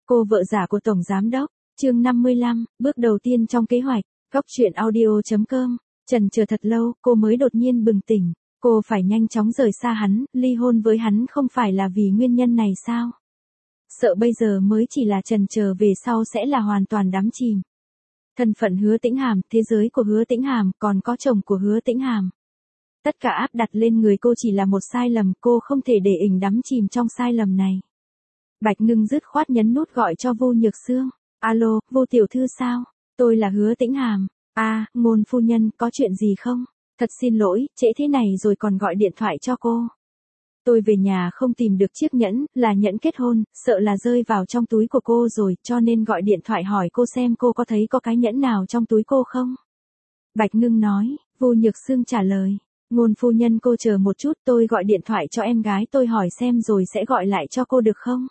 Cô vợ giả của Tổng Giám Đốc, chương 55, bước đầu tiên trong kế hoạch, Góc Chuyện Audio.com. Chần chờ thật lâu, cô mới đột nhiên bừng tỉnh. Cô phải nhanh chóng rời xa hắn, ly hôn với hắn không phải là vì nguyên nhân này sao? Sợ bây giờ mới chỉ là chần chờ về sau sẽ là hoàn toàn đắm chìm. Thân phận Hứa Tĩnh Hàm, thế giới của Hứa Tĩnh Hàm, còn có chồng của Hứa Tĩnh Hàm. Tất cả áp đặt lên người cô chỉ là một sai lầm, cô không thể để ình đắm chìm trong sai lầm này. Bạch Ngưng dứt khoát nhấn nút gọi cho Vu Nhược Sương. Alo, Vu tiểu thư sao? Tôi là Hứa Tĩnh Hàm. Ngôn phu nhân, có chuyện gì không? Thật xin lỗi, trễ thế này rồi còn gọi điện thoại cho cô. Tôi về nhà không tìm được chiếc nhẫn, là nhẫn kết hôn, sợ là rơi vào trong túi của cô rồi, cho nên gọi điện thoại hỏi cô xem cô có thấy có cái nhẫn nào trong túi cô không? Bạch Ngưng nói. Vu Nhược Sương trả lời. Ngôn phu nhân cô chờ một chút, tôi gọi điện thoại cho em gái tôi hỏi xem rồi sẽ gọi lại cho cô được không?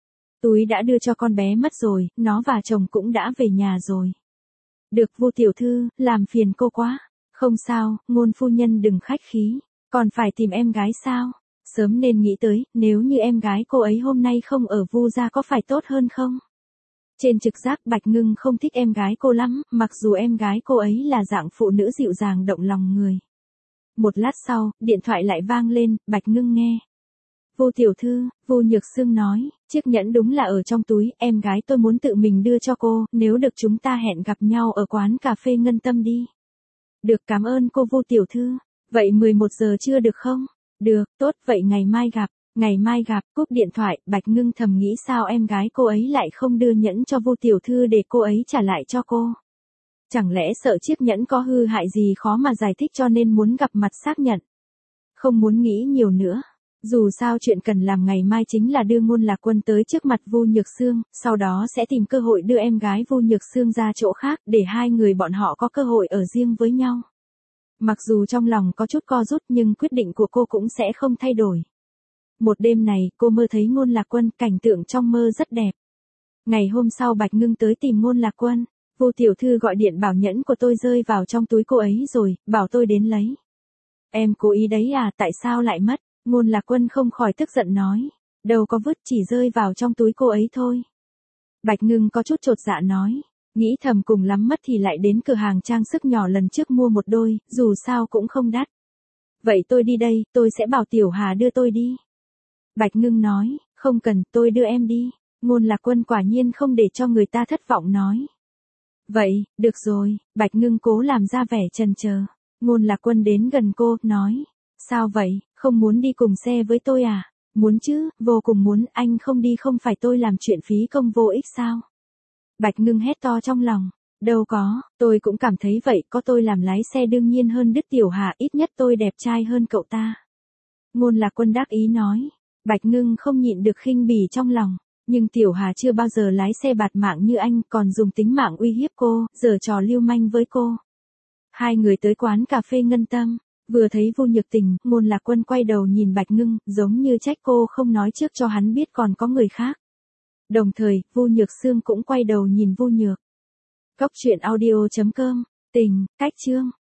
Túi đã đưa cho con bé mất rồi, nó và chồng cũng đã về nhà rồi. Được Vu tiểu thư, làm phiền cô quá. Không sao, ngôn phu nhân đừng khách khí. Còn phải tìm em gái sao? Sớm nên nghĩ tới, nếu như em gái cô ấy hôm nay không ở Vu gia có phải tốt hơn không? Trên trực giác Bạch Ngưng không thích em gái cô lắm, mặc dù em gái cô ấy là dạng phụ nữ dịu dàng động lòng người. Một lát sau, điện thoại lại vang lên, Bạch Ngưng nghe. Vu tiểu thư, Vu Nhược Sương nói, chiếc nhẫn đúng là ở trong túi, em gái tôi muốn tự mình đưa cho cô, nếu được chúng ta hẹn gặp nhau ở quán cà phê Ngân Tâm đi. Được, cảm ơn cô Vu tiểu thư. Vậy 11 giờ chưa được không? Được, tốt, vậy ngày mai gặp. Ngày mai gặp, cúp điện thoại, Bạch Ngưng thầm nghĩ sao em gái cô ấy lại không đưa nhẫn cho Vu tiểu thư để cô ấy trả lại cho cô. Chẳng lẽ sợ chiếc nhẫn có hư hại gì khó mà giải thích cho nên muốn gặp mặt xác nhận. Không muốn nghĩ nhiều nữa. Dù sao chuyện cần làm ngày mai chính là đưa Ngôn Lạc Quân tới trước mặt Vu Nhược Sương, sau đó sẽ tìm cơ hội đưa em gái Vu Nhược Sương ra chỗ khác để hai người bọn họ có cơ hội ở riêng với nhau. Mặc dù trong lòng có chút co rút nhưng quyết định của cô cũng sẽ không thay đổi. Một đêm này, cô mơ thấy Ngôn Lạc Quân, cảnh tượng trong mơ rất đẹp. Ngày hôm sau Bạch Ngưng tới tìm Ngôn Lạc Quân. Vu tiểu thư gọi điện bảo nhẫn của tôi rơi vào trong túi cô ấy rồi, bảo tôi đến lấy. Em cố ý đấy à, tại sao lại mất? Ngôn Lạc Quân không khỏi tức giận nói. Đâu có vứt, chỉ rơi vào trong túi cô ấy thôi. Bạch Ngưng có chút chột dạ nói. Nghĩ thầm cùng lắm mất thì lại đến cửa hàng trang sức nhỏ lần trước mua một đôi, dù sao cũng không đắt. Vậy tôi đi đây, tôi sẽ bảo Tiểu Hà đưa tôi đi. Bạch Ngưng nói, không cần, tôi đưa em đi. Ngôn Lạc Quân quả nhiên không để cho người ta thất vọng nói. Vậy, được rồi, Bạch Ngưng cố làm ra vẻ chần chờ. Ngôn Lạc Quân đến gần cô, nói. Sao vậy, không muốn đi cùng xe với tôi à? Muốn chứ, vô cùng muốn, anh không đi không phải tôi làm chuyện phí công vô ích sao? Bạch Ngưng hét to trong lòng. Đâu có, tôi cũng cảm thấy vậy, có tôi làm lái xe đương nhiên hơn đứt Tiểu Hà, ít nhất tôi đẹp trai hơn cậu ta. Ngôn Lạc Quân đắc ý nói. Bạch Ngưng không nhịn được khinh bỉ trong lòng. Nhưng Tiểu Hà chưa bao giờ lái xe bạt mạng như anh, còn dùng tính mạng uy hiếp cô, giở trò lưu manh với cô. Hai người tới quán cà phê Ngân Tâm, vừa thấy Vu Nhược Tình, Ngôn Lạc Quân quay đầu nhìn Bạch Ngưng, giống như trách cô không nói trước cho hắn biết còn có người khác. Đồng thời, Vu Nhược Sương cũng quay đầu nhìn Vu Nhược. Góc Chuyện Audio.com, tình, cách chương.